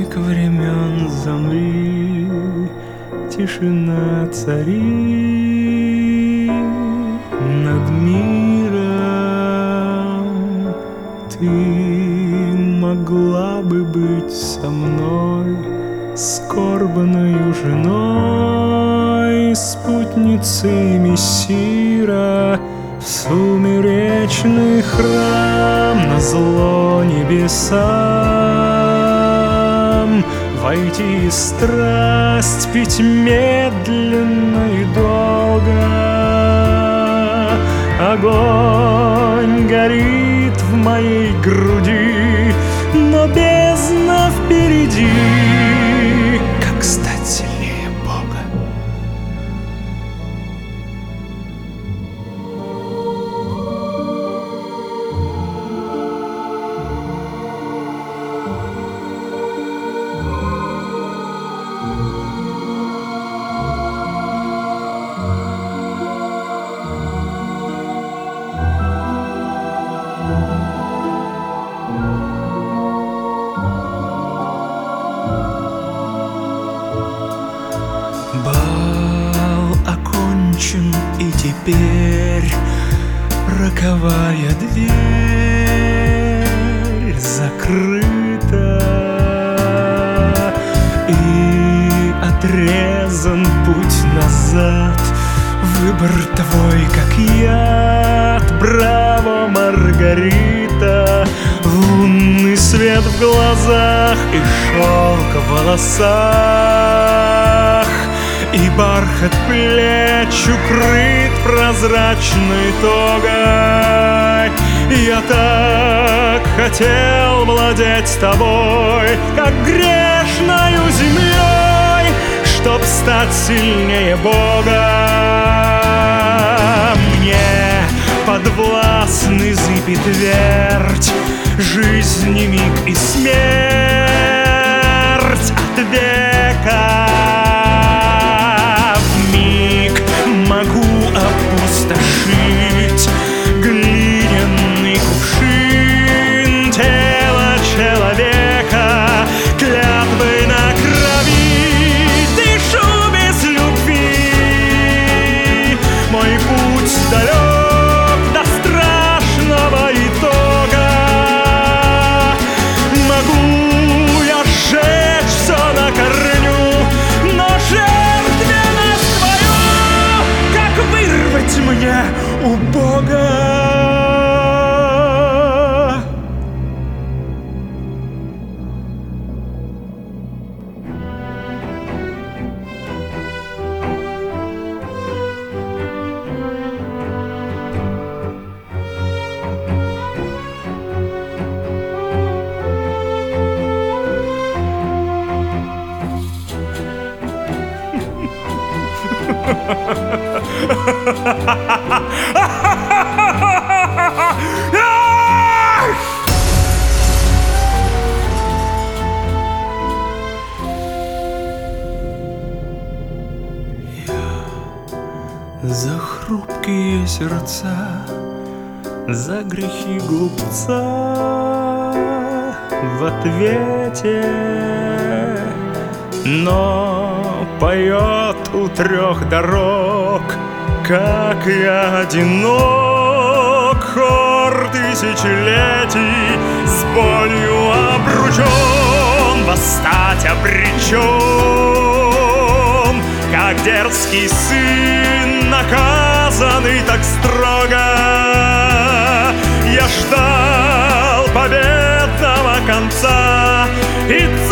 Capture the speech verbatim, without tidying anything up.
век времен замри, тишина царит над миром. Ты могла бы быть со мной, скорбною женой, спутницей мессира в сумеречный храм, назло небесам. Войти и страсть пить медленно и долго. Огонь горит в моей груди, но бездна впереди. Как стать сильнее Бога? Бал окончен, и теперь роковая дверь закрыта, и отрезан путь назад. Выбор твой, как яд, браво, Маргарита. Лунный свет в глазах и шелк в волосах, и бархат плеч укрыт прозрачной тогой. Я так хотел владеть тобой, как грешною землей, чтоб стать сильнее Бога. Мне подвластны зыбь и твердь, жизнь и миг и смерть от века. Могу опустошить глиняный кувшин тела человека, клятвы на крови, дышу без любви. Мой путь далек до страшного итога. Могу я сжечь все на корню, но жертвенность вырвать мне у Бога. За хрупкие сердца, за грехи глупца в ответе, но поет у трех дорог, как я одинок. Хор тысячелетий с болью обручен, восстать обречен, как дерзкий сын, наказанный так строго. Я ждал победного конца, и